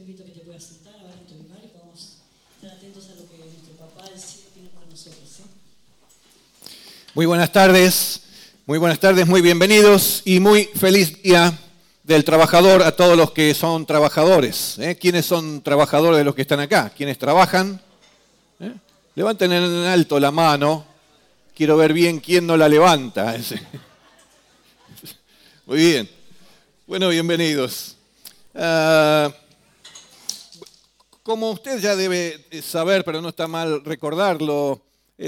invito a que te puedas sentar ahora en tu lugar y podamos estar atentos a lo que nuestro papá del cielo tiene para nosotros, ¿sí? Muy buenas tardes, muy bienvenidos y muy feliz día del trabajador a todos los que son trabajadores. ¿Quiénes son trabajadores de los que están acá? ¿Quiénes trabajan? Levanten en alto la mano. Quiero ver bien quién no la levanta. Muy bien. Bueno, bienvenidos. Como usted ya debe saber, pero no está mal recordarlo,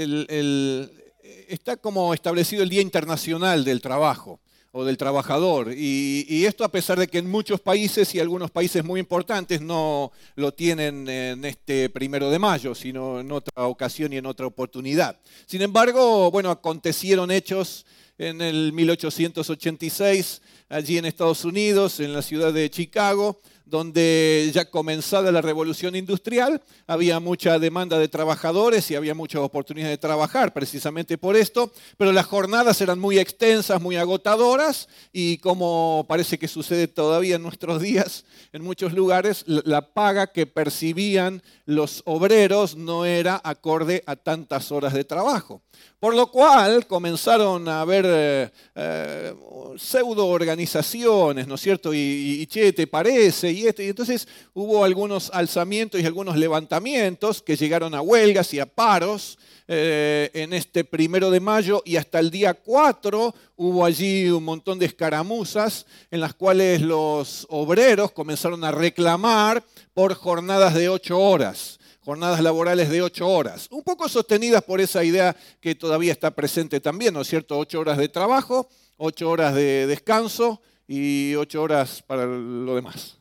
está como establecido el Día Internacional del Trabajo o del Trabajador. Y esto a pesar de que en muchos países y algunos países muy importantes no lo tienen en este 1 de mayo, sino en otra ocasión y en otra oportunidad. Sin embargo, bueno, acontecieron hechos en el 1886, allí en Estados Unidos, en la ciudad de Chicago, donde ya comenzada la revolución industrial, había mucha demanda de trabajadores y había muchas oportunidades de trabajar precisamente por esto, pero las jornadas eran muy extensas, muy agotadoras y como parece que sucede todavía en nuestros días, en muchos lugares, la paga que percibían los obreros no era acorde a tantas horas de trabajo. Por lo cual comenzaron a haber pseudo organizaciones, ¿no es cierto? Y che, ¿te parece? Y entonces hubo algunos alzamientos y algunos levantamientos que llegaron a huelgas y a paros en este 1 de mayo y hasta el día 4 hubo allí un montón de escaramuzas en las cuales los obreros comenzaron a reclamar por jornadas de 8 horas. Jornadas laborales de 8 horas, un poco sostenidas por esa idea que todavía está presente también, ¿no es cierto? 8 horas de trabajo, 8 horas de descanso y 8 horas para lo demás.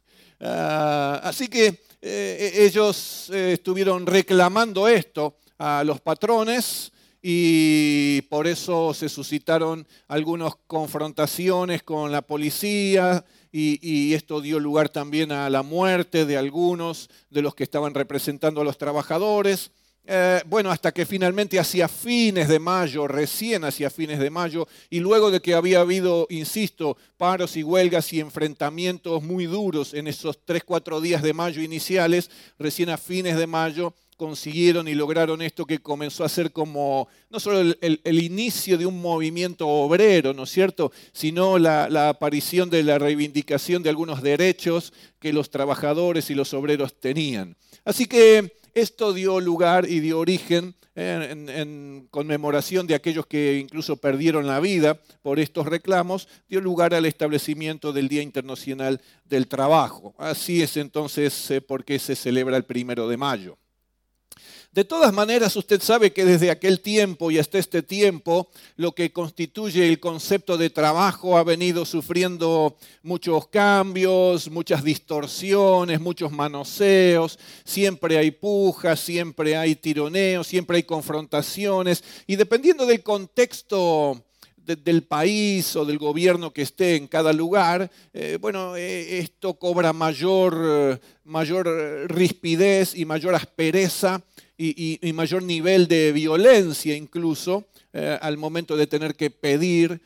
Así que ellos estuvieron reclamando esto a los patrones y por eso se suscitaron algunas confrontaciones con la policía y esto dio lugar también a la muerte de algunos de los que estaban representando a los trabajadores. Bueno, hasta que finalmente hacia fines de mayo, recién hacia fines de mayo, y luego de que había habido, insisto, paros y huelgas y enfrentamientos muy duros en esos 3-4 días de mayo iniciales, recién a fines de mayo, consiguieron y lograron esto que comenzó a ser como no solo el inicio de un movimiento obrero, ¿no es cierto?, sino la aparición de la reivindicación de algunos derechos que los trabajadores y los obreros tenían. Así que esto dio lugar y dio origen en conmemoración de aquellos que incluso perdieron la vida por estos reclamos, dio lugar al establecimiento del Día Internacional del Trabajo. Así es entonces por qué se celebra el 1 de mayo. De todas maneras, usted sabe que desde aquel tiempo y hasta este tiempo, lo que constituye el concepto de trabajo ha venido sufriendo muchos cambios, muchas distorsiones, muchos manoseos, siempre hay pujas, siempre hay tironeos, siempre hay confrontaciones, y dependiendo del contexto del país o del gobierno que esté en cada lugar, esto cobra mayor rispidez y mayor aspereza y mayor nivel de violencia incluso al momento de tener que pedir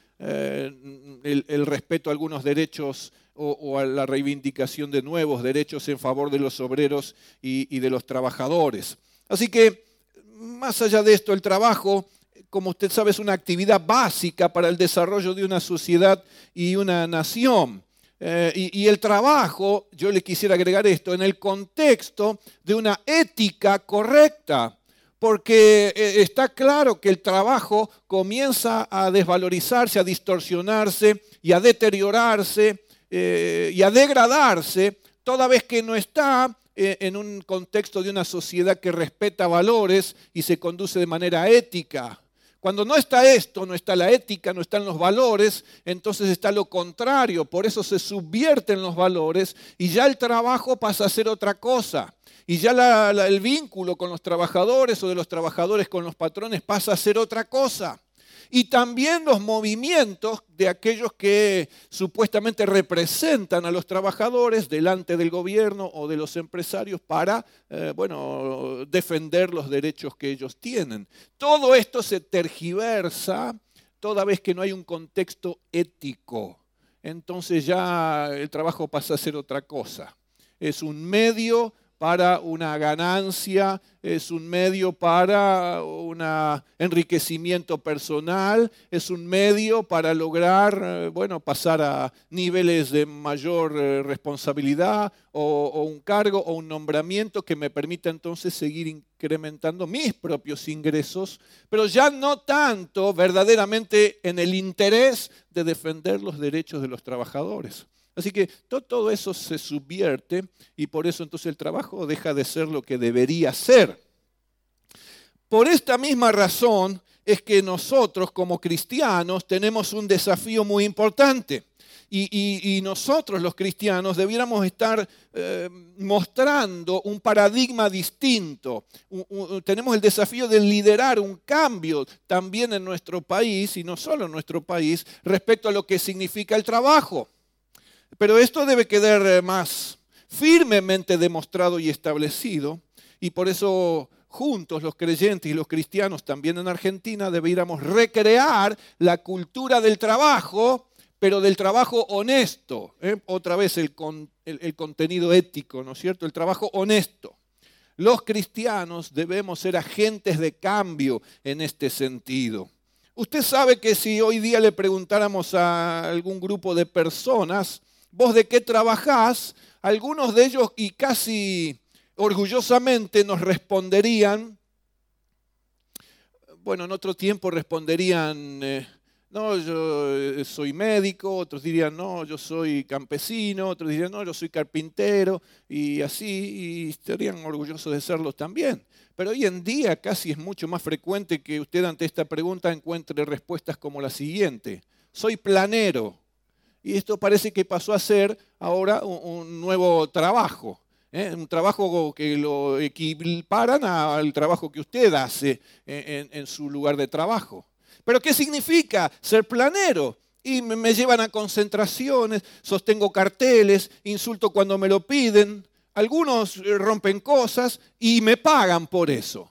el respeto a algunos derechos o a la reivindicación de nuevos derechos en favor de los obreros y de los trabajadores. Así que, más allá de esto, el trabajo, como usted sabe, es una actividad básica para el desarrollo de una sociedad y una nación. Y el trabajo, yo le quisiera agregar esto, en el contexto de una ética correcta, porque está claro que el trabajo comienza a desvalorizarse, a distorsionarse y a deteriorarse y a degradarse toda vez que no está en un contexto de una sociedad que respeta valores y se conduce de manera ética. Cuando no está esto, no está la ética, no están los valores, entonces está lo contrario. Por eso se subvierten los valores y ya el trabajo pasa a ser otra cosa. Y ya el vínculo con los trabajadores o de los trabajadores con los patrones pasa a ser otra cosa. Y también los movimientos de aquellos que supuestamente representan a los trabajadores delante del gobierno o de los empresarios para defender los derechos que ellos tienen. Todo esto se tergiversa toda vez que no hay un contexto ético. Entonces ya el trabajo pasa a ser otra cosa. es un medio para una ganancia, es un medio para un enriquecimiento personal, es un medio para lograr, pasar a niveles de mayor responsabilidad o un cargo o un nombramiento que me permita entonces seguir incrementando mis propios ingresos, pero ya no tanto verdaderamente en el interés de defender los derechos de los trabajadores. Así que todo eso se subvierte y por eso entonces el trabajo deja de ser lo que debería ser. Por esta misma razón es que nosotros como cristianos tenemos un desafío muy importante. Y nosotros los cristianos debiéramos estar mostrando un paradigma distinto. Tenemos el desafío de liderar un cambio también en nuestro país, y no solo en nuestro país, respecto a lo que significa el trabajo. Pero esto debe quedar más firmemente demostrado y establecido, y por eso juntos los creyentes y los cristianos también en Argentina deberíamos recrear la cultura del trabajo, pero del trabajo honesto. Otra vez el contenido ético, ¿no es cierto? El trabajo honesto. Los cristianos debemos ser agentes de cambio en este sentido. Usted sabe que si hoy día le preguntáramos a algún grupo de personas, ¿vos de qué trabajás? Algunos de ellos, y casi orgullosamente, nos responderían, en otro tiempo responderían, no, yo soy médico, otros dirían, no, yo soy campesino, otros dirían, no, yo soy carpintero, y así, y estarían orgullosos de serlo también. Pero hoy en día casi es mucho más frecuente que usted ante esta pregunta encuentre respuestas como la siguiente: soy planero. Y esto parece que pasó a ser ahora un nuevo trabajo, un trabajo que lo equiparan al trabajo que usted hace en su lugar de trabajo. ¿Pero qué significa ser planero? Y me llevan a concentraciones, sostengo carteles, insulto cuando me lo piden, algunos rompen cosas y me pagan por eso.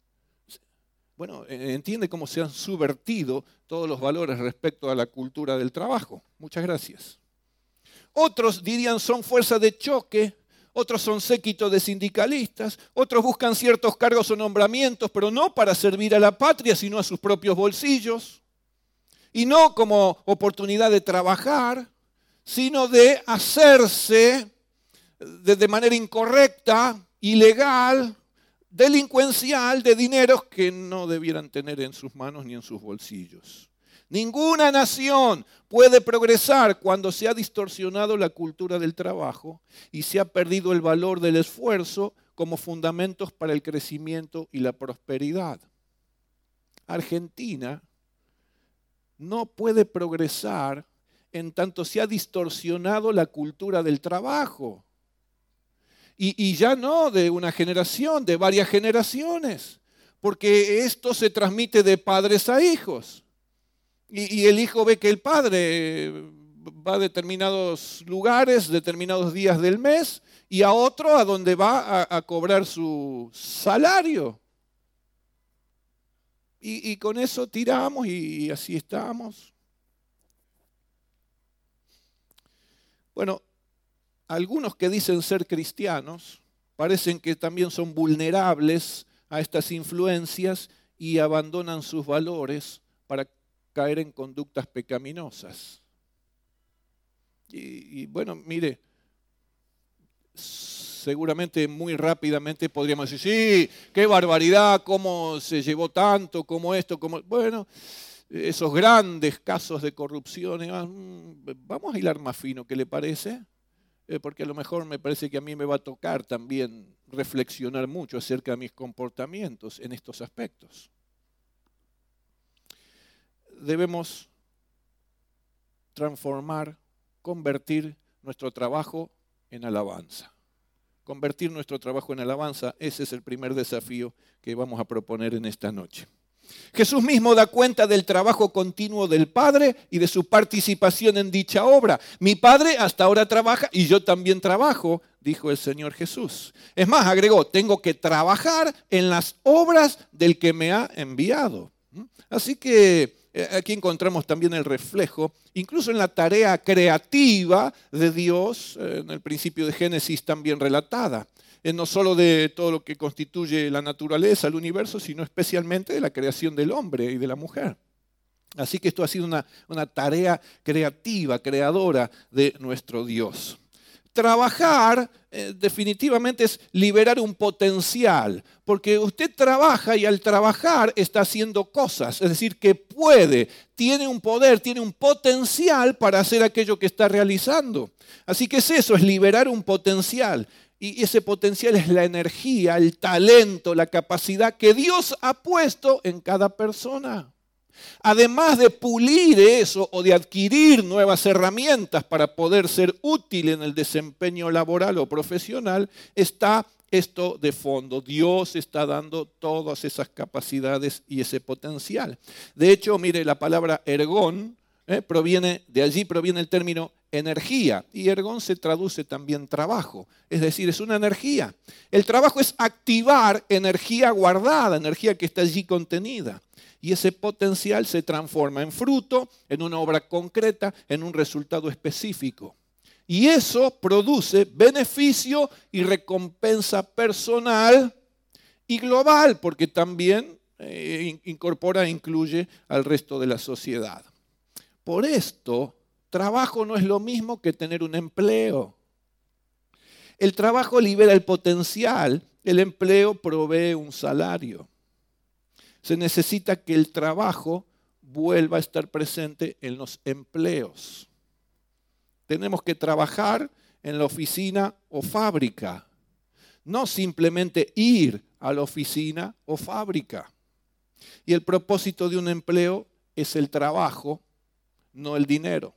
Entiende cómo se han subvertido todos los valores respecto a la cultura del trabajo. Muchas gracias. Otros dirían son fuerza de choque, otros son séquito de sindicalistas, otros buscan ciertos cargos o nombramientos, pero no para servir a la patria, sino a sus propios bolsillos. Y no como oportunidad de trabajar, sino de hacerse de manera incorrecta, ilegal, delincuencial, de dineros que no debieran tener en sus manos ni en sus bolsillos. Ninguna nación puede progresar cuando se ha distorsionado la cultura del trabajo y se ha perdido el valor del esfuerzo como fundamentos para el crecimiento y la prosperidad. Argentina no puede progresar en tanto se ha distorsionado la cultura del trabajo. Y ya no de una generación, de varias generaciones, porque esto se transmite de padres a hijos. Y el hijo ve que el padre va a determinados lugares, determinados días del mes, y a otro a donde va a cobrar su salario. Y con eso tiramos y así estamos. Algunos que dicen ser cristianos parecen que también son vulnerables a estas influencias y abandonan sus valores para caer en conductas pecaminosas. Mire, seguramente muy rápidamente podríamos decir, sí, qué barbaridad, cómo se llevó tanto, cómo esto, cómo... Esos grandes casos de corrupción, vamos a hilar más fino, ¿qué le parece? Porque a lo mejor me parece que a mí me va a tocar también reflexionar mucho acerca de mis comportamientos en estos aspectos. Debemos transformar, convertir nuestro trabajo en alabanza. Convertir nuestro trabajo en alabanza, ese es el primer desafío que vamos a proponer en esta noche. Jesús mismo da cuenta del trabajo continuo del Padre y de su participación en dicha obra. Mi Padre hasta ahora trabaja y yo también trabajo, dijo el Señor Jesús. Es más, agregó, tengo que trabajar en las obras del que me ha enviado. Así que aquí encontramos también el reflejo, incluso en la tarea creativa de Dios, en el principio de Génesis también relatada. No solo de todo lo que constituye la naturaleza, el universo, sino especialmente de la creación del hombre y de la mujer. Así que esto ha sido una tarea creativa, creadora de nuestro Dios. Trabajar definitivamente es liberar un potencial, porque usted trabaja y al trabajar está haciendo cosas, es decir, que puede, tiene un poder, tiene un potencial para hacer aquello que está realizando. Así que es eso, es liberar un potencial. Y ese potencial es la energía, el talento, la capacidad que Dios ha puesto en cada persona. Además de pulir eso o de adquirir nuevas herramientas para poder ser útil en el desempeño laboral o profesional, está esto de fondo. Dios está dando todas esas capacidades y ese potencial. De hecho, mire, la palabra ergón de allí proviene el término energía. Y ergón se traduce también trabajo, es decir, es una energía. El trabajo es activar energía guardada, energía que está allí contenida. Y ese potencial se transforma en fruto, en una obra concreta, en un resultado específico. Y eso produce beneficio y recompensa personal y global, porque también incorpora e incluye al resto de la sociedad. Por esto, trabajo no es lo mismo que tener un empleo. El trabajo libera el potencial, el empleo provee un salario. Se necesita que el trabajo vuelva a estar presente en los empleos. Tenemos que trabajar en la oficina o fábrica, no simplemente ir a la oficina o fábrica. Y el propósito de un empleo es el trabajo, no el dinero.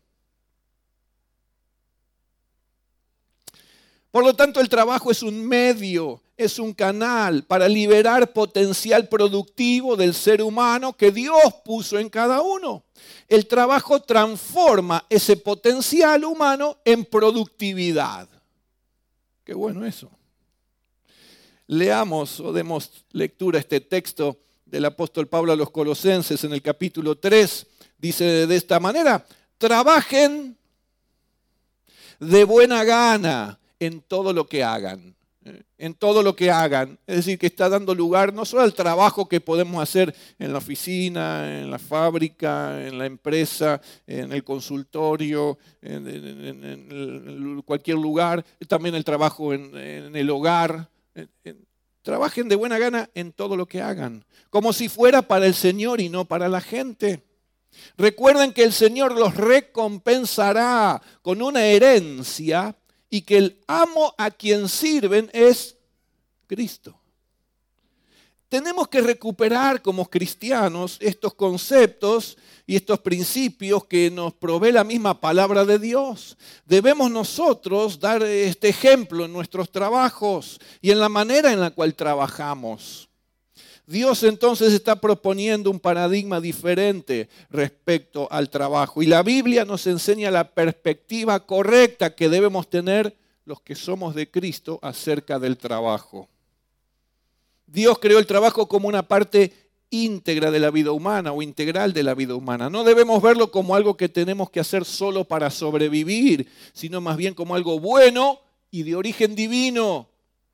Por lo tanto, el trabajo es un medio, es un canal para liberar potencial productivo del ser humano que Dios puso en cada uno. El trabajo transforma ese potencial humano en productividad. Qué bueno eso. Leamos o demos lectura a este texto del apóstol Pablo a los Colosenses en el capítulo 3. Dice de esta manera: trabajen de buena gana en todo lo que hagan. En todo lo que hagan. Es decir, que está dando lugar no solo al trabajo que podemos hacer en la oficina, en la fábrica, en la empresa, en el consultorio, en cualquier lugar, también el trabajo en el hogar. Trabajen de buena gana en todo lo que hagan, como si fuera para el Señor y no para la gente. Recuerden que el Señor los recompensará con una herencia y que el amo a quien sirven es Cristo. Tenemos que recuperar como cristianos estos conceptos y estos principios que nos provee la misma palabra de Dios. Debemos nosotros dar este ejemplo en nuestros trabajos y en la manera en la cual trabajamos. Dios entonces está proponiendo un paradigma diferente respecto al trabajo. Y la Biblia nos enseña la perspectiva correcta que debemos tener los que somos de Cristo acerca del trabajo. Dios creó el trabajo como una parte íntegra de la vida humana o integral de la vida humana. No debemos verlo como algo que tenemos que hacer solo para sobrevivir, sino más bien como algo bueno y de origen divino.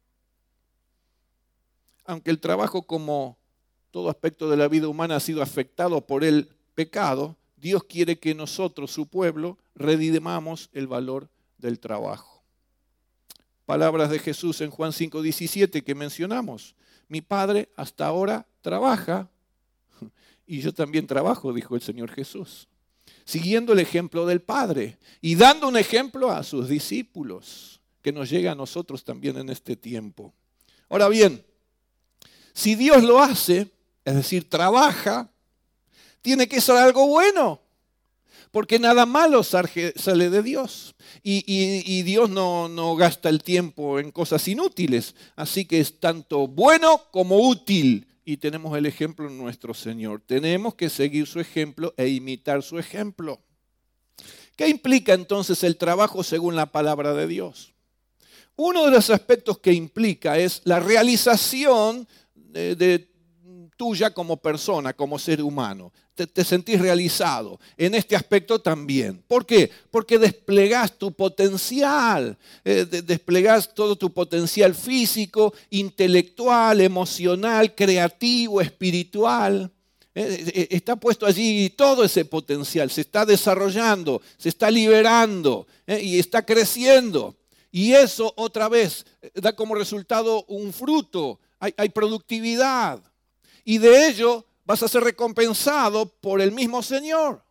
Aunque el trabajo, como todo aspecto de la vida humana, ha sido afectado por el pecado, Dios quiere que nosotros, su pueblo, redimamos el valor del trabajo. Palabras de Jesús en Juan 5:17 que mencionamos. Mi Padre hasta ahora trabaja y yo también trabajo, dijo el Señor Jesús. Siguiendo el ejemplo del Padre y dando un ejemplo a sus discípulos, que nos llega a nosotros también en este tiempo. Ahora bien, si Dios lo hace, es decir, trabaja, tiene que ser algo bueno, porque nada malo sale de Dios. Y Dios no gasta el tiempo en cosas inútiles, así que es tanto bueno como útil. Y tenemos el ejemplo en nuestro Señor. Tenemos que seguir su ejemplo e imitar su ejemplo. ¿Qué implica entonces el trabajo según la palabra de Dios? Uno de los aspectos que implica es la realización de tuya como persona, como ser humano. Te sentís realizado. En este aspecto también. ¿Por qué? Porque desplegás tu potencial. Desplegás todo tu potencial físico, intelectual, emocional, creativo, espiritual. Está puesto allí todo ese potencial. Se está desarrollando, se está liberando y está creciendo. Y eso otra vez da como resultado un fruto. Hay productividad. Y de ello vas a ser recompensado por el mismo Señor.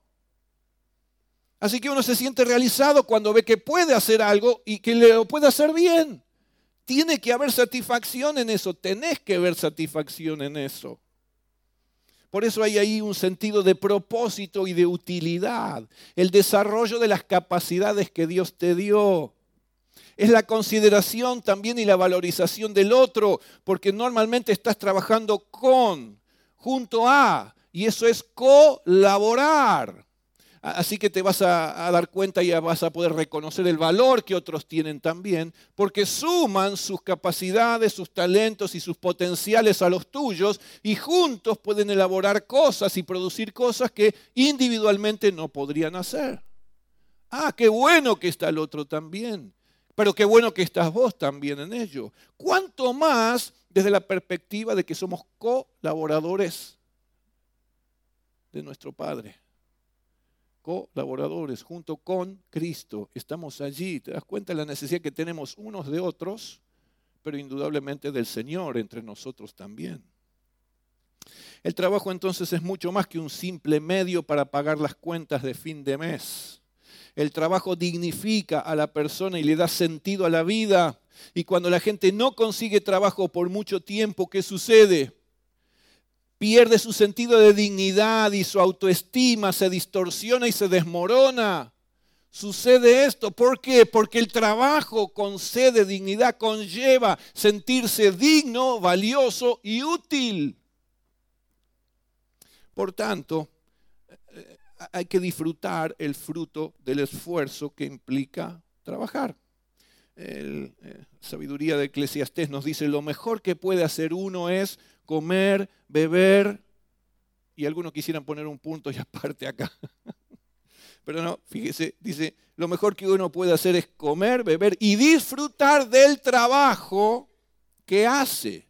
Así que uno se siente realizado cuando ve que puede hacer algo y que lo puede hacer bien. Tiene que haber satisfacción en eso. Tenés que ver satisfacción en eso. Por eso hay ahí un sentido de propósito y de utilidad. El desarrollo de las capacidades que Dios te dio. Es la consideración también y la valorización del otro, porque normalmente estás trabajando junto a, y eso es colaborar. Así que te vas a dar cuenta y vas a poder reconocer el valor que otros tienen también, porque suman sus capacidades, sus talentos y sus potenciales a los tuyos, y juntos pueden elaborar cosas y producir cosas que individualmente no podrían hacer. Ah, qué bueno que está el otro también. Pero qué bueno que estás vos también en ello. Cuánto más desde la perspectiva de que somos colaboradores de nuestro Padre. Colaboradores junto con Cristo. Estamos allí. ¿Te das cuenta de la necesidad que tenemos unos de otros? Pero indudablemente del Señor entre nosotros también. El trabajo entonces es mucho más que un simple medio para pagar las cuentas de fin de mes. El trabajo dignifica a la persona y le da sentido a la vida. Y cuando la gente no consigue trabajo por mucho tiempo, ¿qué sucede? Pierde su sentido de dignidad y su autoestima se distorsiona y se desmorona. Sucede esto. ¿Por qué? Porque el trabajo concede dignidad, conlleva sentirse digno, valioso y útil. Por tanto, hay que disfrutar el fruto del esfuerzo que implica trabajar. La sabiduría de Eclesiastés nos dice, lo mejor que puede hacer uno es comer, beber, y algunos quisieran poner un punto y aparte acá. Pero no, fíjese, dice, lo mejor que uno puede hacer es comer, beber y disfrutar del trabajo que hace.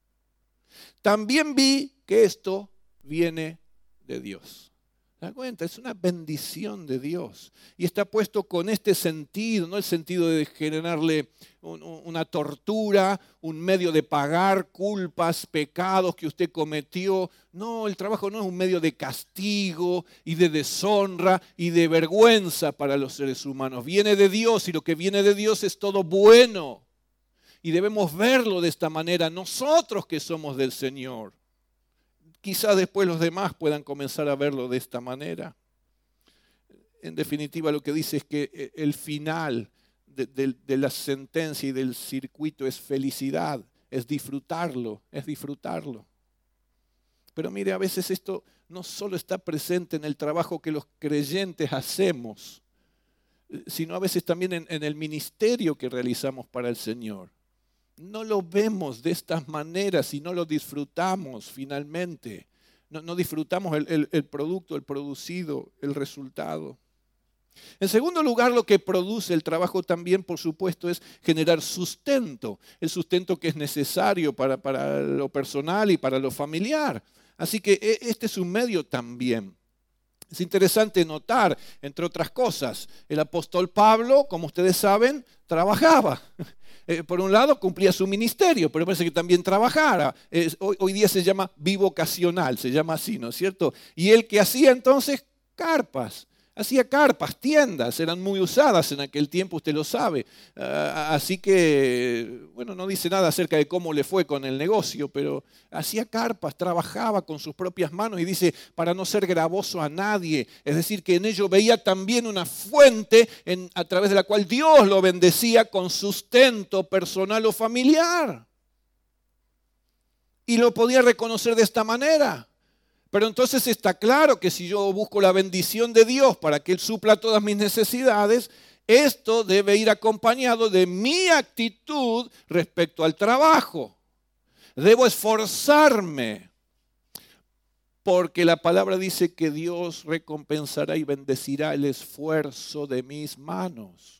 También vi que esto viene de Dios. ¿Se da cuenta? Es una bendición de Dios. Y está puesto con este sentido, no el sentido de generarle una tortura, un medio de pagar culpas, pecados que usted cometió. No, el trabajo no es un medio de castigo y de deshonra y de vergüenza para los seres humanos. Viene de Dios y lo que viene de Dios es todo bueno. Y debemos verlo de esta manera, nosotros que somos del Señor. Quizás después los demás puedan comenzar a verlo de esta manera. En definitiva, lo que dice es que el final de la sentencia y del circuito es felicidad, es disfrutarlo, es disfrutarlo. Pero mire, a veces esto no solo está presente en el trabajo que los creyentes hacemos, sino a veces también en el ministerio que realizamos para el Señor. No lo vemos de estas maneras y no lo disfrutamos finalmente. No disfrutamos el producto, el producido, el resultado. En segundo lugar, lo que produce el trabajo también, por supuesto, es generar sustento. El sustento que es necesario para lo personal y para lo familiar. Así que este es un medio también. Es interesante notar, entre otras cosas, el apóstol Pablo, como ustedes saben, trabajaba. Por un lado cumplía su ministerio, pero parece que también trabajara. Hoy día se llama bivocacional, se llama así, ¿no es cierto? Y él que hacía entonces carpas. Hacía carpas, tiendas, eran muy usadas en aquel tiempo, usted lo sabe. Así que, bueno, no dice nada acerca de cómo le fue con el negocio, pero hacía carpas, trabajaba con sus propias manos y dice, para no ser gravoso a nadie. Es decir, que en ello veía también una fuente a través de la cual Dios lo bendecía con sustento personal o familiar. Y lo podía reconocer de esta manera. Pero entonces está claro que si yo busco la bendición de Dios para que Él supla todas mis necesidades, esto debe ir acompañado de mi actitud respecto al trabajo. Debo esforzarme. porque la palabra dice que Dios recompensará y bendecirá el esfuerzo de mis manos.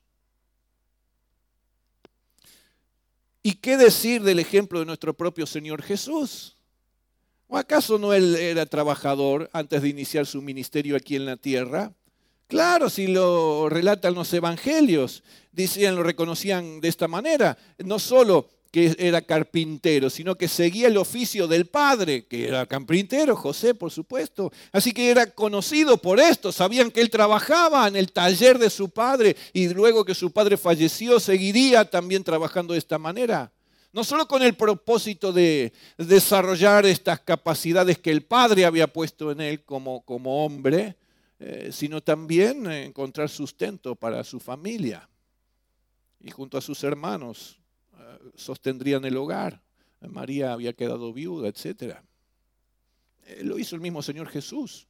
¿Y qué decir del ejemplo de nuestro propio Señor Jesús? ¿O acaso no él era trabajador antes de iniciar su ministerio aquí en la tierra? Claro, si lo relatan los evangelios, lo reconocían de esta manera. No solo que era carpintero, sino que seguía el oficio del padre, que era carpintero, José, por supuesto. Así que era conocido por esto, sabían que él trabajaba en el taller de su padre y luego que su padre falleció, seguiría también trabajando de esta manera. No solo con el propósito de desarrollar estas capacidades que el padre había puesto en él como hombre, sino también encontrar sustento para su familia. Y junto a sus hermanos sostendrían el hogar. María había quedado viuda, etc. Lo hizo el mismo Señor Jesús.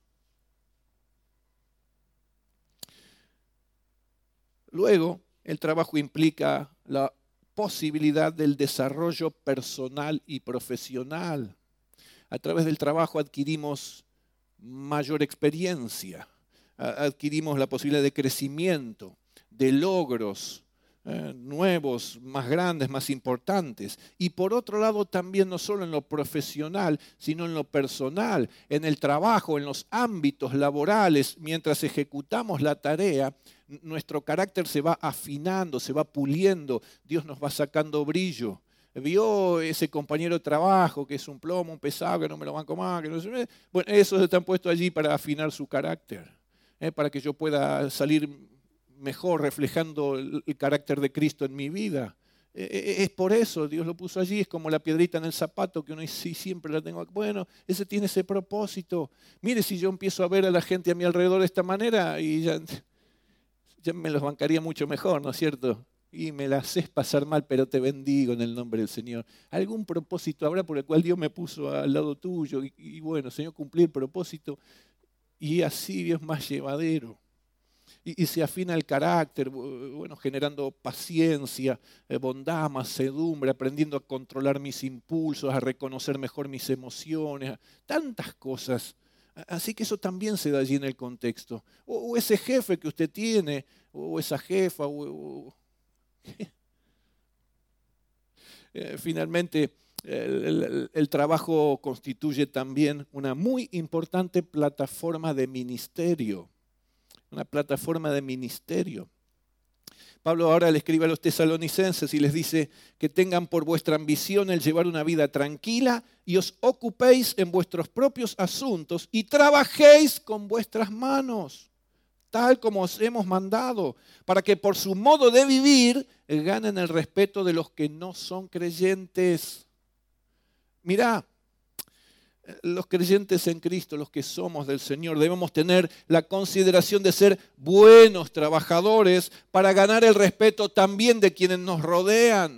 Luego, el trabajo implica la posibilidad del desarrollo personal y profesional. A través del trabajo adquirimos mayor experiencia, adquirimos la posibilidad de crecimiento, de logros nuevos, más grandes, más importantes. Y por otro lado también no solo en lo profesional, sino en lo personal, en el trabajo, en los ámbitos laborales, mientras ejecutamos la tarea, nuestro carácter se va afinando, se va puliendo, Dios nos va sacando brillo. Vio ese compañero de trabajo que es un plomo, un pesado, que no me lo banco más, que no sé. Bueno, esos están puestos allí para afinar su carácter, para que yo pueda salir mejor reflejando el carácter de Cristo en mi vida. Es por eso Dios lo puso allí, es como la piedrita en el zapato que uno dice, sí, siempre la tengo aquí. Bueno, ese tiene ese propósito. Mire, si yo empiezo a ver a la gente a mi alrededor de esta manera, y ya me los bancaría mucho mejor, ¿no es cierto? Y me la haces pasar mal, pero te bendigo en el nombre del Señor. Algún propósito habrá por el cual Dios me puso al lado tuyo. Y bueno, Señor, cumplí el propósito. Y así Dios es más llevadero. Y se afina el carácter, bueno, generando paciencia, bondad, mansedumbre, aprendiendo a controlar mis impulsos, a reconocer mejor mis emociones, tantas cosas. Así que eso también se da allí en el contexto. O ese jefe que usted tiene, o esa jefa, finalmente, el trabajo constituye también una muy importante plataforma de ministerio. Una plataforma de ministerio. Pablo ahora le escribe a los tesalonicenses y les dice que tengan por vuestra ambición el llevar una vida tranquila y os ocupéis en vuestros propios asuntos y trabajéis con vuestras manos, tal como os hemos mandado, para que por su modo de vivir ganen el respeto de los que no son creyentes. Mirá, los creyentes en Cristo, los que somos del Señor, debemos tener la consideración de ser buenos trabajadores para ganar el respeto también de quienes nos rodean.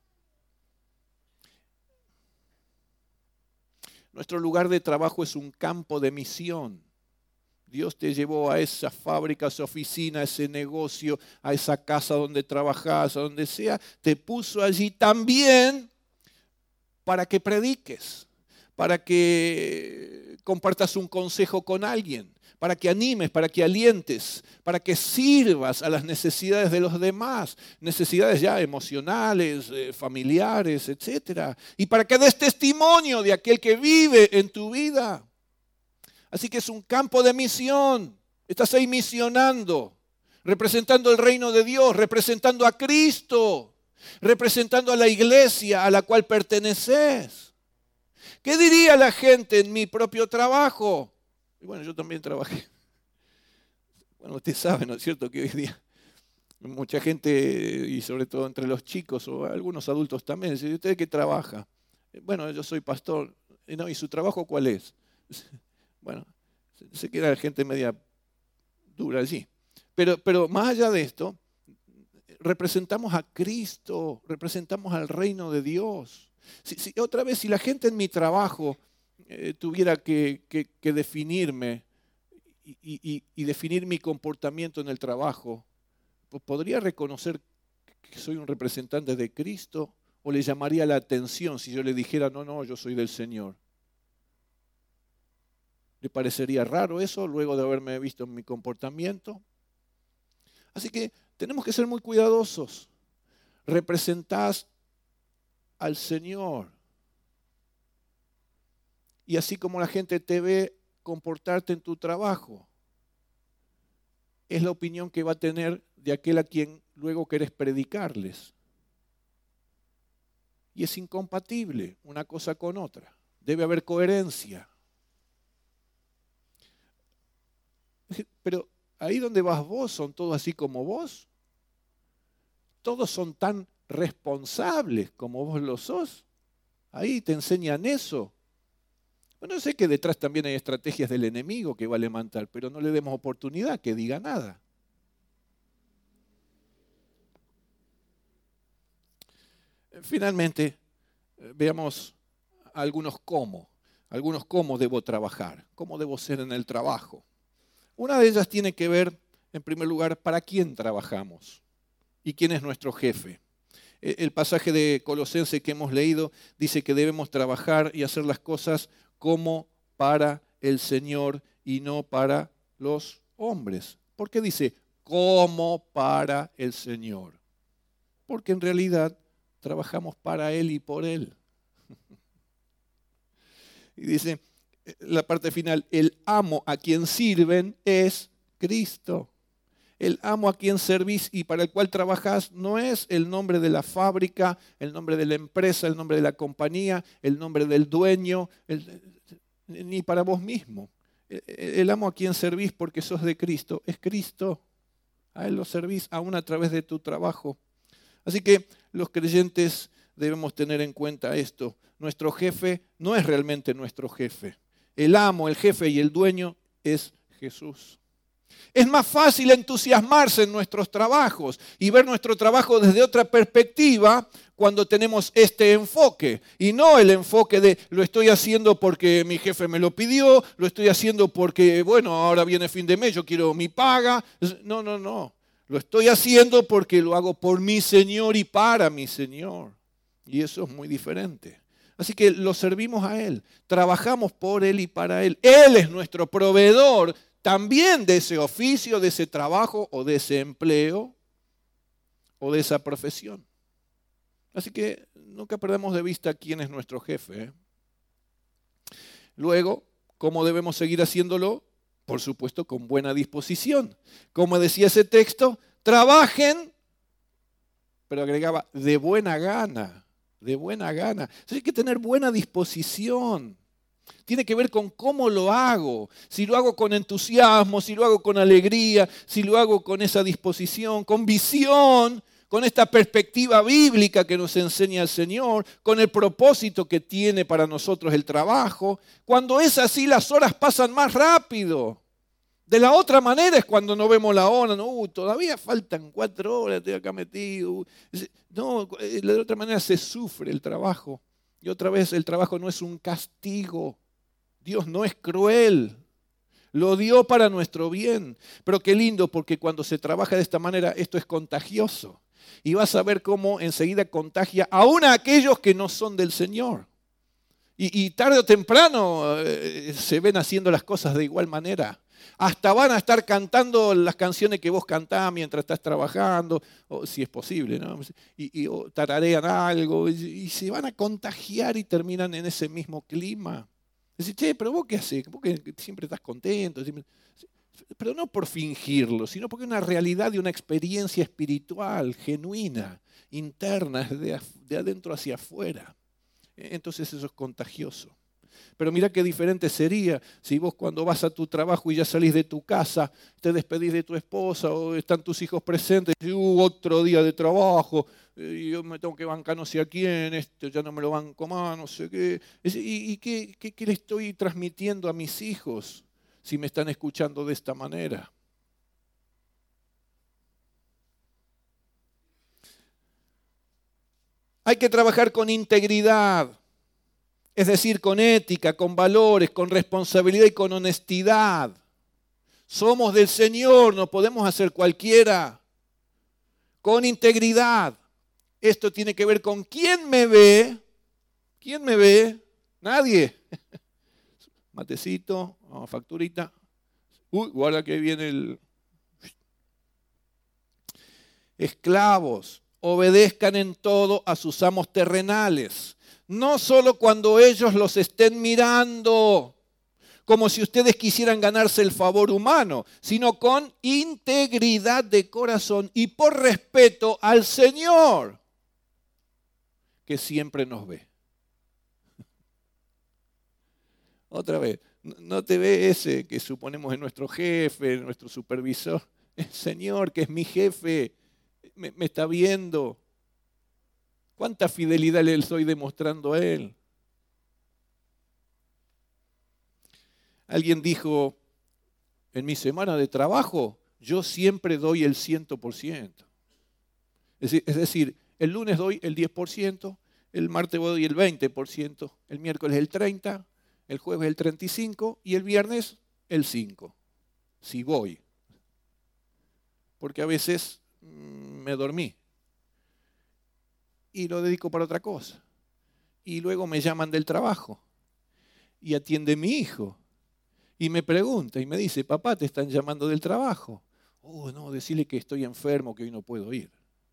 Nuestro lugar de trabajo es un campo de misión. Dios te llevó a esa fábrica, a esa oficina, a ese negocio, a esa casa donde trabajas, a donde sea. Te puso allí también para que prediques, para que compartas un consejo con alguien, para que animes, para que alientes, para que sirvas a las necesidades de los demás, necesidades ya emocionales, familiares, etc. Y para que des testimonio de aquel que vive en tu vida. Así que es un campo de misión. Estás ahí misionando, representando el reino de Dios, representando a Cristo, representando a la iglesia a la cual perteneces. ¿Qué diría la gente en mi propio trabajo? Y bueno, yo también trabajé. Bueno, usted sabe, ¿no es cierto?, que hoy día mucha gente, y sobre todo entre los chicos o algunos adultos también, dice, ¿y usted qué trabaja? Bueno, yo soy pastor. No, ¿y su trabajo cuál es? Bueno, se queda la gente media dura allí. Pero más allá de esto, representamos a Cristo, representamos al reino de Dios. Otra vez, si la gente en mi trabajo tuviera que definirme y definir mi comportamiento en el trabajo, pues podría reconocer que soy un representante de Cristo o le llamaría la atención si yo le dijera, no, yo soy del Señor. ¿Le parecería raro eso luego de haberme visto en mi comportamiento? Así que tenemos que ser muy cuidadosos. Representás al Señor. Y así como la gente te ve comportarte en tu trabajo, es la opinión que va a tener de aquel a quien luego querés predicarles. Y es incompatible una cosa con otra. Debe haber coherencia. Pero ahí donde vas vos, ¿son todos así como vos? ¿Todos son tan responsables como vos lo sos? Ahí te enseñan eso. Bueno, sé que detrás también hay estrategias del enemigo que va a levantar, pero no le demos oportunidad que diga nada. Finalmente, veamos algunos cómo debo trabajar, cómo debo ser en el trabajo. Una de ellas tiene que ver, en primer lugar, para quién trabajamos y quién es nuestro jefe. El pasaje de Colosenses que hemos leído dice que debemos trabajar y hacer las cosas como para el Señor y no para los hombres. ¿Por qué dice como para el Señor? Porque en realidad trabajamos para Él y por Él. Y dice la parte final, el amo a quien sirven es Cristo. El amo a quien servís y para el cual trabajás no es el nombre de la fábrica, el nombre de la empresa, el nombre de la compañía, el nombre del dueño, ni para vos mismo. El amo a quien servís porque sos de Cristo es Cristo. A Él lo servís aún a través de tu trabajo. Así que los creyentes debemos tener en cuenta esto. Nuestro jefe no es realmente nuestro jefe. El amo, el jefe y el dueño es Jesús. Es más fácil entusiasmarse en nuestros trabajos y ver nuestro trabajo desde otra perspectiva cuando tenemos este enfoque. Y no el enfoque de lo estoy haciendo porque mi jefe me lo pidió, lo estoy haciendo porque, bueno, ahora viene fin de mes, yo quiero mi paga. No. Lo estoy haciendo porque lo hago por mi Señor y para mi Señor. Y eso es muy diferente. Así que lo servimos a Él, trabajamos por Él y para Él. Él es nuestro proveedor también de ese oficio, de ese trabajo o de ese empleo o de esa profesión. Así que nunca perdamos de vista quién es nuestro jefe. Luego, ¿cómo debemos seguir haciéndolo? Por supuesto, con buena disposición. Como decía ese texto, trabajen, pero agregaba, de buena gana. De buena gana. Entonces hay que tener buena disposición. Tiene que ver con cómo lo hago. Si lo hago con entusiasmo, si lo hago con alegría, si lo hago con esa disposición, con visión, con esta perspectiva bíblica que nos enseña el Señor, con el propósito que tiene para nosotros el trabajo. Cuando es así, las horas pasan más rápido. De la otra manera es cuando no vemos la hora, no, todavía faltan 4 horas, estoy acá metido. No, de la otra manera se sufre el trabajo. Y otra vez, el trabajo no es un castigo. Dios no es cruel. Lo dio para nuestro bien. Pero qué lindo, porque cuando se trabaja de esta manera, esto es contagioso. Y vas a ver cómo enseguida contagia aún a aquellos que no son del Señor. Y tarde o temprano se ven haciendo las cosas de igual manera. Hasta van a estar cantando las canciones que vos cantás mientras estás trabajando, o si es posible, ¿no? O tararean algo, y se van a contagiar y terminan en ese mismo clima. Decís, che, pero vos qué haces, vos que siempre estás contento, pero no por fingirlo, sino porque es una realidad y una experiencia espiritual, genuina, interna, de adentro hacia afuera. Entonces eso es contagioso. Pero mira qué diferente sería si vos cuando vas a tu trabajo y ya salís de tu casa, te despedís de tu esposa o están tus hijos presentes y otro día de trabajo, y yo me tengo que bancar no sé a quién, ya no me lo banco más, no sé qué. ¿Y qué le estoy transmitiendo a mis hijos si me están escuchando de esta manera? Hay que trabajar con integridad. Es decir, con ética, con valores, con responsabilidad y con honestidad. Somos del Señor, no podemos hacer cualquiera. Con integridad. Esto tiene que ver con quién me ve. ¿Quién me ve? Nadie. Matecito, facturita. Uy, guarda que viene el... Esclavos, obedezcan en todo a sus amos terrenales, no solo cuando ellos los estén mirando, como si ustedes quisieran ganarse el favor humano, sino con integridad de corazón y por respeto al Señor, que siempre nos ve. Otra vez, no te ve ese que suponemos es nuestro jefe, nuestro supervisor. El Señor, que es mi jefe, me está viendo. ¿Cuánta fidelidad le estoy demostrando a Él? Alguien dijo, en mi semana de trabajo, yo siempre doy el 100%. Es decir, el lunes doy el 10%, el martes doy el 20%, el miércoles el 30%, el jueves el 35% y el viernes el 5%. Si voy. Porque a veces me dormí y lo dedico para otra cosa. Y luego me llaman del trabajo y atiende mi hijo y me pregunta y me dice, papá, te están llamando del trabajo. Oh, no, decirle que estoy enfermo, que hoy no puedo ir.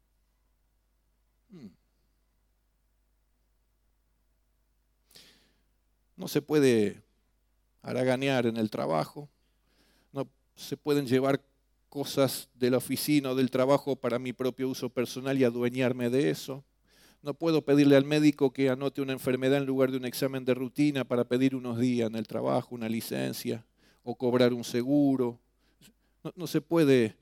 No se puede haraganear en el trabajo, no se pueden llevar cosas de la oficina o del trabajo para mi propio uso personal y adueñarme de eso. No puedo pedirle al médico que anote una enfermedad en lugar de un examen de rutina para pedir unos días en el trabajo, una licencia o cobrar un seguro. No se puede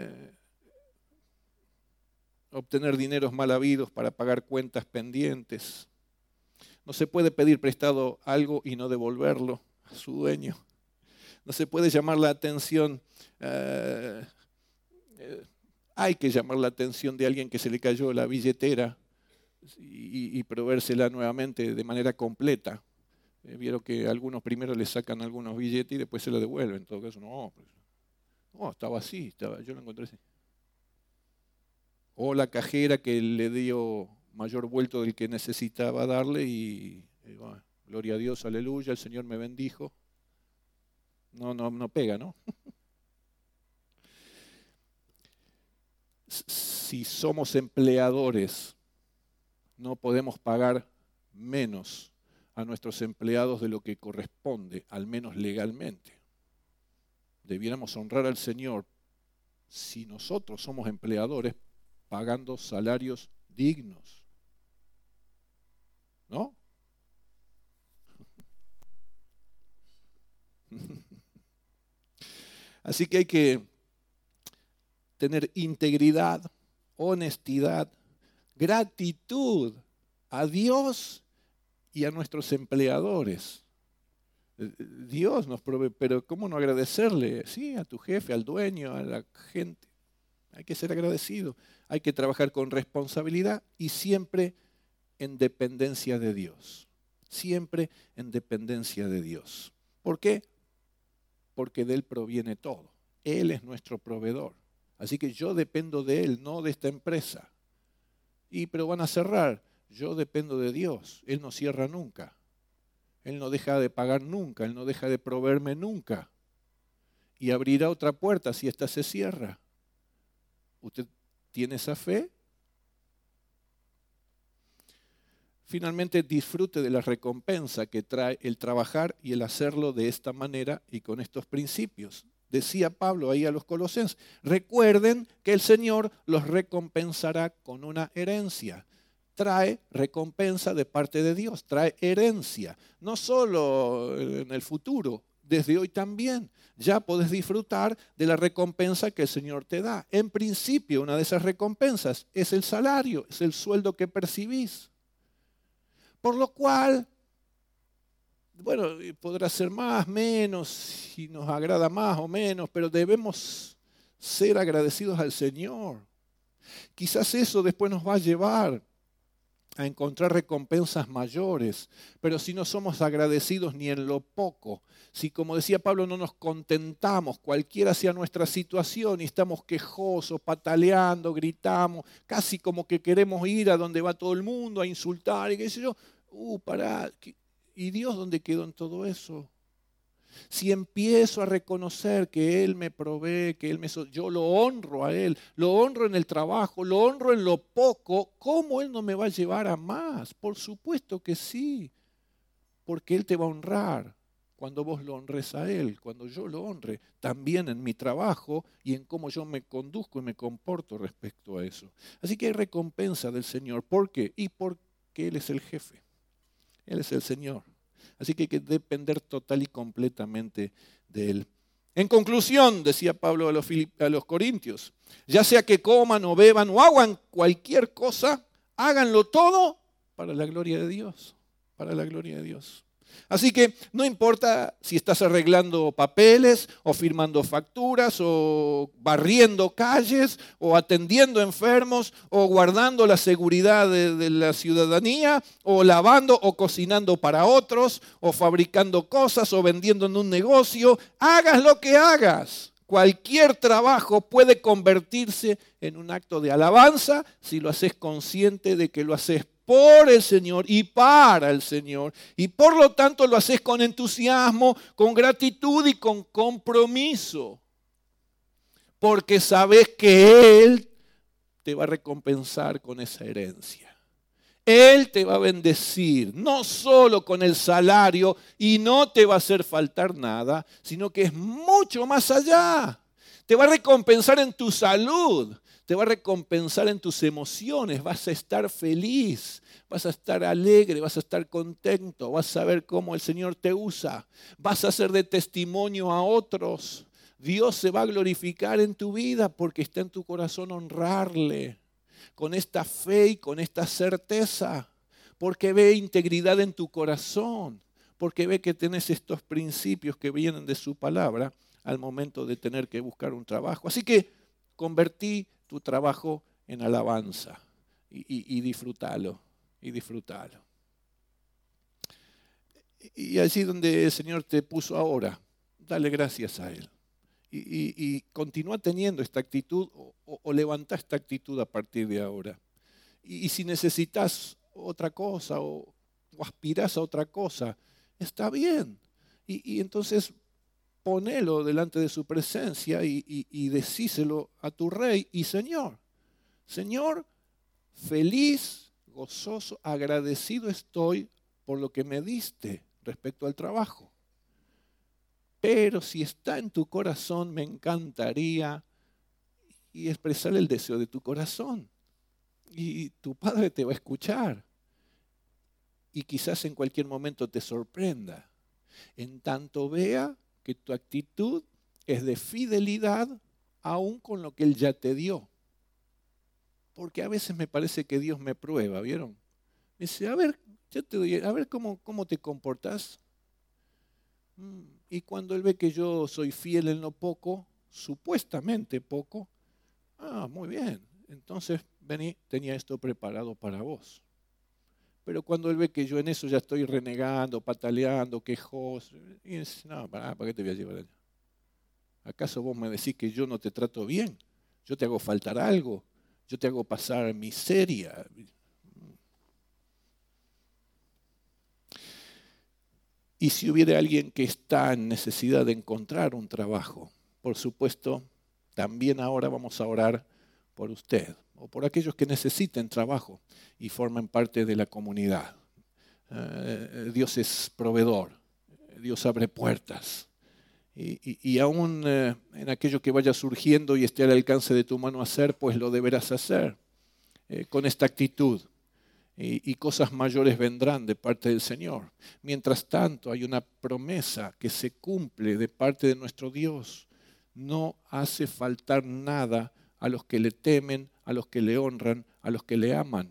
obtener dineros mal habidos para pagar cuentas pendientes. No se puede pedir prestado algo y no devolverlo a su dueño. No se puede llamar la atención, hay que llamar la atención de alguien que se le cayó la billetera y proveérsela nuevamente de manera completa. Vieron que algunos primero le sacan algunos billetes y después se lo devuelven. En todo caso, no, estaba así, yo lo encontré así. O la cajera que le dio mayor vuelto del que necesitaba darle y bueno, gloria a Dios, aleluya, el Señor me bendijo. No pega, ¿no? Si somos empleadores, no podemos pagar menos a nuestros empleados de lo que corresponde, al menos legalmente. Debiéramos honrar al Señor si nosotros somos empleadores pagando salarios dignos. ¿No? Así que hay que tener integridad, honestidad, gratitud a Dios y a nuestros empleadores. Dios nos provee, pero ¿cómo no agradecerle? Sí, a tu jefe, al dueño, a la gente. Hay que ser agradecido. Hay que trabajar con responsabilidad y siempre en dependencia de Dios. Siempre en dependencia de Dios. ¿Por qué? Porque de Él proviene todo. Él es nuestro proveedor. Así que yo dependo de Él, no de esta empresa. Pero van a cerrar. Yo dependo de Dios. Él no cierra nunca. Él no deja de pagar nunca. Él no deja de proveerme nunca. Y abrirá otra puerta si esta se cierra. ¿Usted tiene esa fe? Finalmente, disfrute de la recompensa que trae el trabajar y el hacerlo de esta manera y con estos principios. Decía Pablo ahí a los colosenses, recuerden que el Señor los recompensará con una herencia. Trae recompensa de parte de Dios, trae herencia, no solo en el futuro, desde hoy también. Ya podés disfrutar de la recompensa que el Señor te da. En principio, una de esas recompensas es el salario, es el sueldo que percibís. Por lo cual, bueno, podrá ser más, menos, si nos agrada más o menos, pero debemos ser agradecidos al Señor. Quizás eso después nos va a llevar a encontrar recompensas mayores, pero si no somos agradecidos ni en lo poco, si como decía Pablo no nos contentamos, cualquiera sea nuestra situación y estamos quejosos, pataleando, gritamos, casi como que queremos ir a donde va todo el mundo a insultar y qué sé yo, pará, ¿y Dios dónde quedó en todo eso? si empiezo a reconocer que Él me provee, que yo lo honro a Él, lo honro en el trabajo, lo honro en lo poco, ¿cómo Él no me va a llevar a más? Por supuesto que sí, porque Él te va a honrar cuando vos lo honres a Él, cuando yo lo honre, también en mi trabajo y en cómo yo me conduzco y me comporto respecto a eso. Así que hay recompensa del Señor. ¿Por qué? Y porque Él es el jefe, Él es el Señor. Así que hay que depender total y completamente de Él. En conclusión, decía Pablo a los Corintios, ya sea que coman o beban o hagan cualquier cosa, háganlo todo para la gloria de Dios, para la gloria de Dios. Así que no importa si estás arreglando papeles o firmando facturas o barriendo calles o atendiendo enfermos o guardando la seguridad de la ciudadanía o lavando o cocinando para otros o fabricando cosas o vendiendo en un negocio, hagas lo que hagas. Cualquier trabajo puede convertirse en un acto de alabanza si lo haces consciente de que lo haces por el Señor y para el Señor. Y por lo tanto lo haces con entusiasmo, con gratitud y con compromiso. Porque sabes que Él te va a recompensar con esa herencia. Él te va a bendecir, no solo con el salario y no te va a hacer faltar nada, sino que es mucho más allá. Te va a recompensar en tu salud. Te va a recompensar en tus emociones, vas a estar feliz, vas a estar alegre, vas a estar contento, vas a ver cómo el Señor te usa, vas a ser de testimonio a otros. Dios se va a glorificar en tu vida porque está en tu corazón honrarle con esta fe y con esta certeza, porque ve integridad en tu corazón, porque ve que tenés estos principios que vienen de su palabra al momento de tener que buscar un trabajo. Así que convertí tu trabajo en alabanza y disfrútalo, y disfrútalo. Y allí donde el Señor te puso ahora, dale gracias a Él. Y continúa teniendo esta actitud o levanta esta actitud a partir de ahora. Y si necesitas otra cosa o aspiras a otra cosa, está bien. Y entonces ponelo delante de su presencia y decíselo a tu Rey y Señor. Señor, feliz, gozoso, agradecido estoy por lo que me diste respecto al trabajo. Pero si está en tu corazón, me encantaría y expresar el deseo de tu corazón. Y tu Padre te va a escuchar. Y quizás en cualquier momento te sorprenda. En tanto vea que tu actitud es de fidelidad aún con lo que Él ya te dio. Porque a veces me parece que Dios me prueba, ¿vieron? Me dice, a ver, yo te doy, a ver cómo te comportás. Y cuando Él ve que yo soy fiel en lo poco, supuestamente poco, muy bien, entonces vení, tenía esto preparado para vos. Pero cuando Él ve que yo en eso ya estoy renegando, pataleando, quejoso, y dice, no, ¿para qué te voy a llevar allá? ¿Acaso vos me decís que yo no te trato bien? ¿Yo te hago faltar algo? ¿Yo te hago pasar miseria? Y si hubiera alguien que está en necesidad de encontrar un trabajo, por supuesto, también ahora vamos a orar por usted o por aquellos que necesiten trabajo y formen parte de la comunidad. Dios es proveedor, Dios abre puertas. Y aún en aquello que vaya surgiendo y esté al alcance de tu mano hacer, pues lo deberás hacer con esta actitud. Y cosas mayores vendrán de parte del Señor. Mientras tanto, hay una promesa que se cumple de parte de nuestro Dios. No hace faltar nada a los que le temen, a los que le honran, a los que le aman.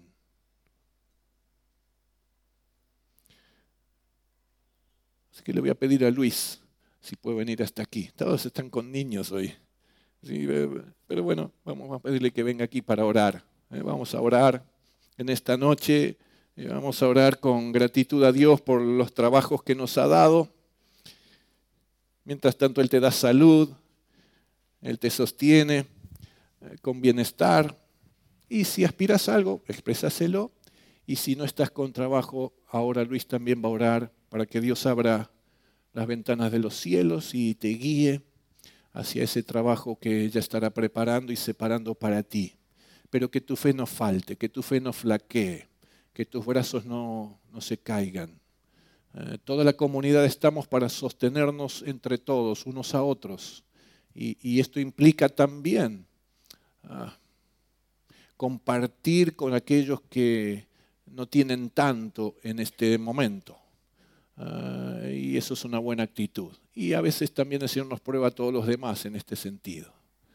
Así que le voy a pedir a Luis si puede venir hasta aquí. Todos están con niños hoy. Sí, pero bueno, vamos a pedirle que venga aquí para orar. Vamos a orar en esta noche. Vamos a orar con gratitud a Dios por los trabajos que nos ha dado. Mientras tanto, Él te da salud, Él te sostiene con bienestar. Y si aspiras a algo, exprésaselo. Y si no estás con trabajo, ahora Luis también va a orar para que Dios abra las ventanas de los cielos y te guíe hacia ese trabajo que ella estará preparando y separando para ti. Pero que tu fe no falte, que tu fe no flaquee, que tus brazos no se caigan. Toda la comunidad estamos para sostenernos entre todos, unos a otros. Y esto implica también compartir con aquellos que no tienen tanto en este momento. Y eso es una buena actitud. Y a veces también el Señor nos prueba a todos los demás en este sentido.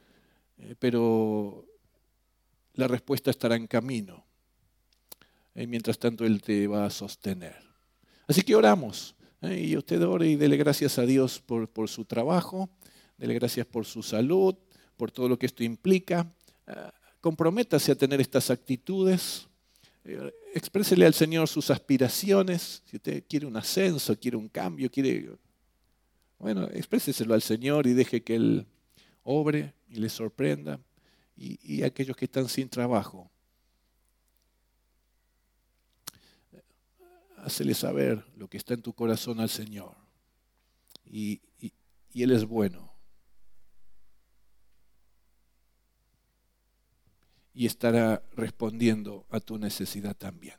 Pero la respuesta estará en camino. Mientras tanto, Él te va a sostener. Así que oramos. Y usted ore y dele gracias a Dios por su trabajo. Dele gracias por su salud, por todo lo que esto implica. Comprométase a tener estas actitudes. Exprésele al Señor sus aspiraciones. Si usted quiere un ascenso, quiere un cambio, bueno, expréseselo al Señor y deje que Él obre y le sorprenda. Y aquellos que están sin trabajo, hácele saber lo que está en tu corazón al Señor. Y Él es bueno. Y estará respondiendo a tu necesidad también.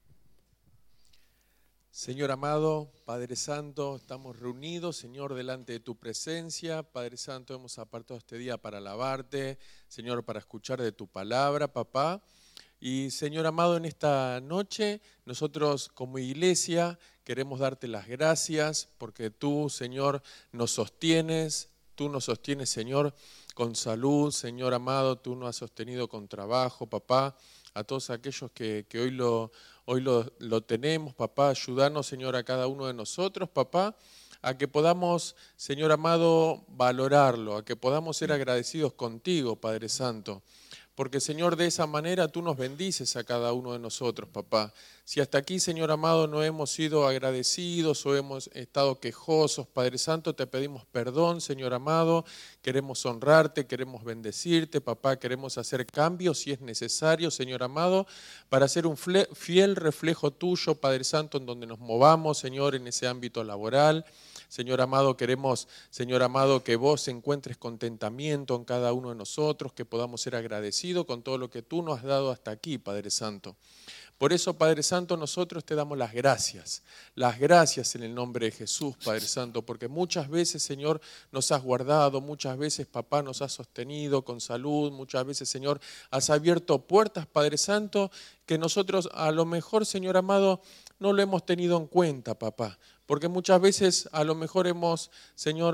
Señor amado, Padre Santo, estamos reunidos, Señor, delante de tu presencia. Padre Santo, hemos apartado este día para alabarte, Señor, para escuchar de tu palabra, papá. Y Señor amado, en esta noche nosotros como iglesia queremos darte las gracias porque tú, Señor, nos sostienes. Tú nos sostienes, Señor, con salud. Señor amado, tú nos has sostenido con trabajo, papá. A todos aquellos que hoy lo tenemos, papá, ayúdanos, Señor, a cada uno de nosotros, papá, a que podamos, Señor amado, valorarlo, a que podamos ser agradecidos contigo, Padre Santo. Porque, Señor, de esa manera tú nos bendices a cada uno de nosotros, papá. Si hasta aquí, Señor amado, no hemos sido agradecidos o hemos estado quejosos, Padre Santo, te pedimos perdón, Señor amado. Queremos honrarte, queremos bendecirte, papá. Queremos hacer cambios si es necesario, Señor amado, para ser un fiel reflejo tuyo, Padre Santo, en donde nos movamos, Señor, en ese ámbito laboral. Señor amado, queremos, Señor amado, que vos encuentres contentamiento en cada uno de nosotros, que podamos ser agradecidos con todo lo que tú nos has dado hasta aquí, Padre Santo. Por eso, Padre Santo, nosotros te damos las gracias en el nombre de Jesús, Padre Santo, porque muchas veces, Señor, nos has guardado, muchas veces, papá, nos has sostenido con salud, muchas veces, Señor, has abierto puertas, Padre Santo, que nosotros a lo mejor, Señor amado, no lo hemos tenido en cuenta, papá, porque muchas veces a lo mejor hemos, Señor,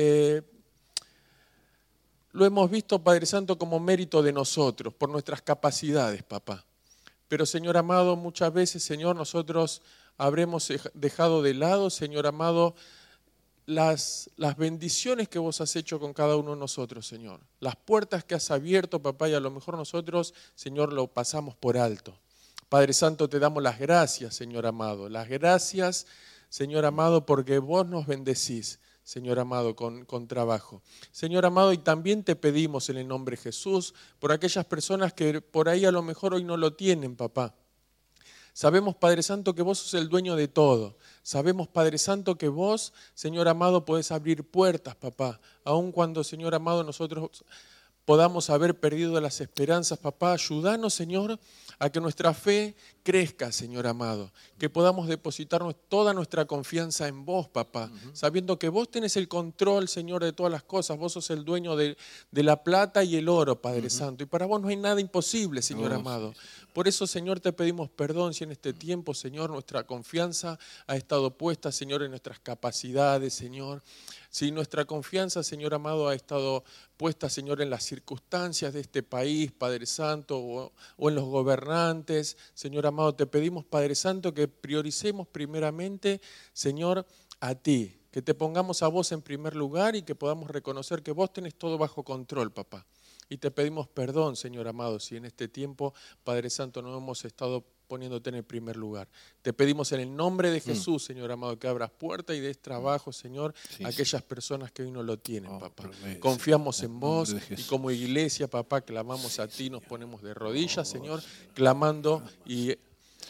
lo hemos visto, Padre Santo, como mérito de nosotros, por nuestras capacidades, papá. Pero, Señor amado, muchas veces, Señor, nosotros habremos dejado de lado, Señor amado, las bendiciones que vos has hecho con cada uno de nosotros, Señor. Las puertas que has abierto, papá, y a lo mejor nosotros, Señor, lo pasamos por alto. Padre Santo, te damos las gracias, Señor amado. Las gracias, Señor amado, porque vos nos bendecís, Señor amado, con trabajo. Señor amado, y también te pedimos en el nombre de Jesús por aquellas personas que por ahí a lo mejor hoy no lo tienen, papá. Sabemos, Padre Santo, que vos sos el dueño de todo. Sabemos, Padre Santo, que vos, Señor amado, podés abrir puertas, papá. Aun cuando, Señor amado, nosotros podamos haber perdido las esperanzas, papá. Ayúdanos, Señor, a que nuestra fe crezca, Señor amado. Que podamos depositar toda nuestra confianza en vos, papá. Sabiendo que vos tenés el control, Señor, de todas las cosas. Vos sos el dueño de la plata y el oro, Padre Santo. Y para vos no hay nada imposible, Señor amado. Por eso, Señor, te pedimos perdón si en este tiempo, Señor, nuestra confianza ha estado puesta, Señor, en nuestras capacidades, Señor. Si nuestra confianza, Señor amado, ha estado puesta, Señor, en las circunstancias de este país, Padre Santo, o en los gobernantes, Señor amado, te pedimos, Padre Santo, que prioricemos primeramente, Señor, a ti, que te pongamos a vos en primer lugar y que podamos reconocer que vos tenés todo bajo control, papá. Y te pedimos perdón, Señor amado, si en este tiempo, Padre Santo, no hemos estado poniéndote en el primer lugar. Te pedimos en el nombre de Jesús, Señor amado, que abras puertas y des trabajo, Señor, a aquellas personas que hoy no lo tienen, papá. Confiamos en vos y como iglesia, papá, clamamos a ti, nos ponemos de rodillas, Señor, clamando y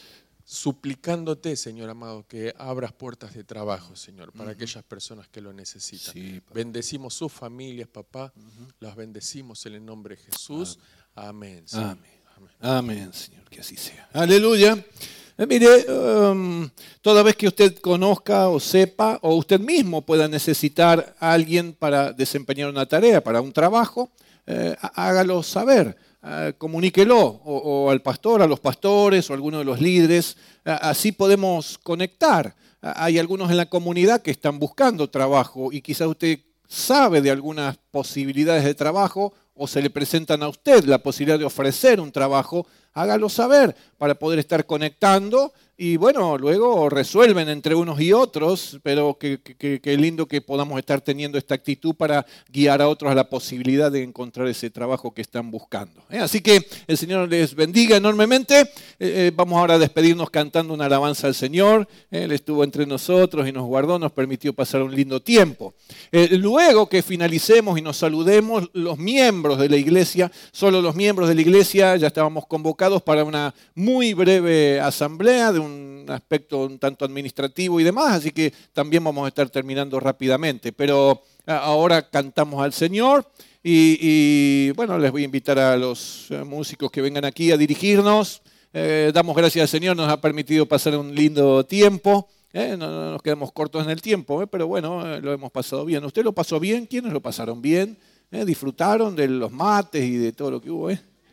suplicándote, Señor amado, que abras puertas de trabajo, Señor, para aquellas personas que lo necesitan. Sí, bendecimos sus familias, papá, las bendecimos en el nombre de Jesús. Amén. Señor. Amén. Amén, Señor, que así sea. Aleluya. Mire, toda vez que usted conozca o sepa, o usted mismo pueda necesitar a alguien para desempeñar una tarea, para un trabajo, hágalo saber. Comuníquelo o al pastor, a los pastores o a alguno de los líderes. Así podemos conectar. Hay algunos en la comunidad que están buscando trabajo y quizás usted sabe de algunas posibilidades de trabajo o se le presentan a usted la posibilidad de ofrecer un trabajo. Hágalo saber para poder estar conectando y bueno, luego resuelven entre unos y otros, pero qué lindo que podamos estar teniendo esta actitud para guiar a otros a la posibilidad de encontrar ese trabajo que están buscando. Así que el Señor les bendiga enormemente. Vamos ahora a despedirnos cantando una alabanza al Señor. Él estuvo entre nosotros y nos guardó, nos permitió pasar un lindo tiempo. Luego que finalicemos y nos saludemos, los miembros de la iglesia, solo los miembros de la iglesia, ya estábamos convocados para una muy breve asamblea de un aspecto un tanto administrativo y demás, así que también vamos a estar terminando rápidamente. Pero ahora cantamos al Señor y bueno, les voy a invitar a los músicos que vengan aquí a dirigirnos. Damos gracias al Señor, nos ha permitido pasar un lindo tiempo. No nos quedamos cortos en el tiempo, pero bueno, lo hemos pasado bien. ¿Usted lo pasó bien? ¿Quiénes lo pasaron bien? ¿Disfrutaron de los mates y de todo lo que hubo?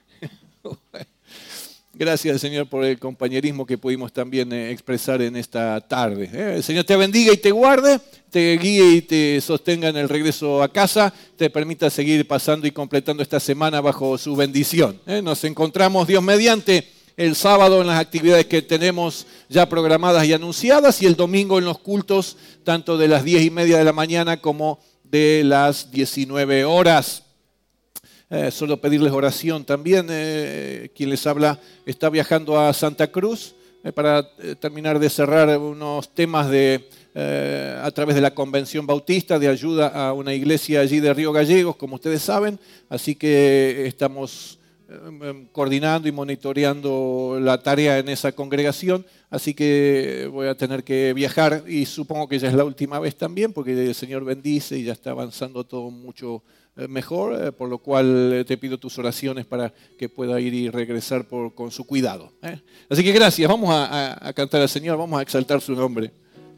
Gracias, Señor, por el compañerismo que pudimos también expresar en esta tarde. El Señor te bendiga y te guarde, te guíe y te sostenga en el regreso a casa, te permita seguir pasando y completando esta semana bajo su bendición. Nos encontramos, Dios mediante, el sábado en las actividades que tenemos ya programadas y anunciadas y el domingo en los cultos, tanto de las 10:30 de la mañana como de las 19 horas. Solo pedirles oración también. Quien les habla está viajando a Santa Cruz para terminar de cerrar unos temas a través de la Convención Bautista de ayuda a una iglesia allí de Río Gallegos, como ustedes saben. Así que estamos coordinando y monitoreando la tarea en esa congregación. Así que voy a tener que viajar y supongo que ya es la última vez también, porque el Señor bendice y ya está avanzando todo mucho mejor, por lo cual te pido tus oraciones para que pueda ir y regresar con su cuidado. Así que gracias, vamos a cantar al Señor, vamos a exaltar su nombre.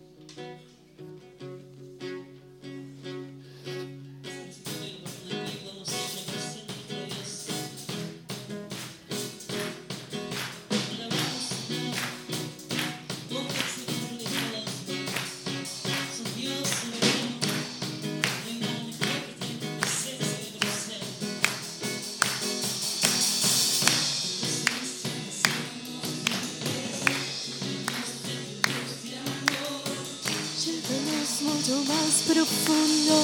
Mucho más profundo.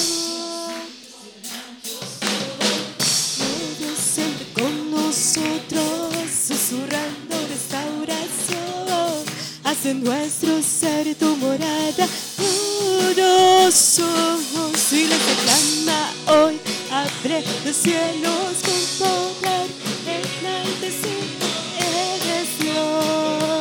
Dios siempre con nosotros, susurrando restauración. Hace nuestro ser tu morada. Todos somos y les reclama hoy. Abre los cielos con poder. Enaltecido eres Dios.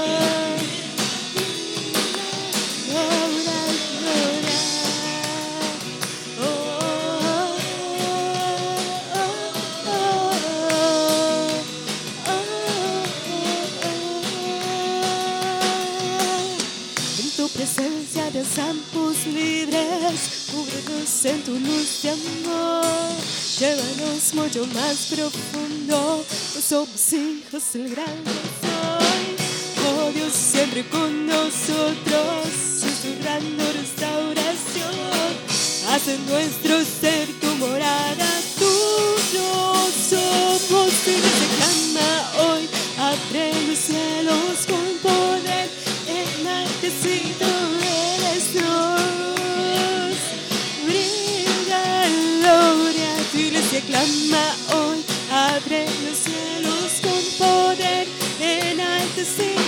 Presencia de santos libres, cúbrenos en tu luz de amor, llévanos mucho más profundo, no somos hijos del gran soy. Oh Dios, siempre con nosotros, susurrando restauración, hace nuestro ser tu morada, tuyos somos y nos reclama hoy, abre los cielos con poder. Enaltecido eres Dios, brilla gloria, tu iglesia clama hoy, abre los cielos con poder, enaltecido.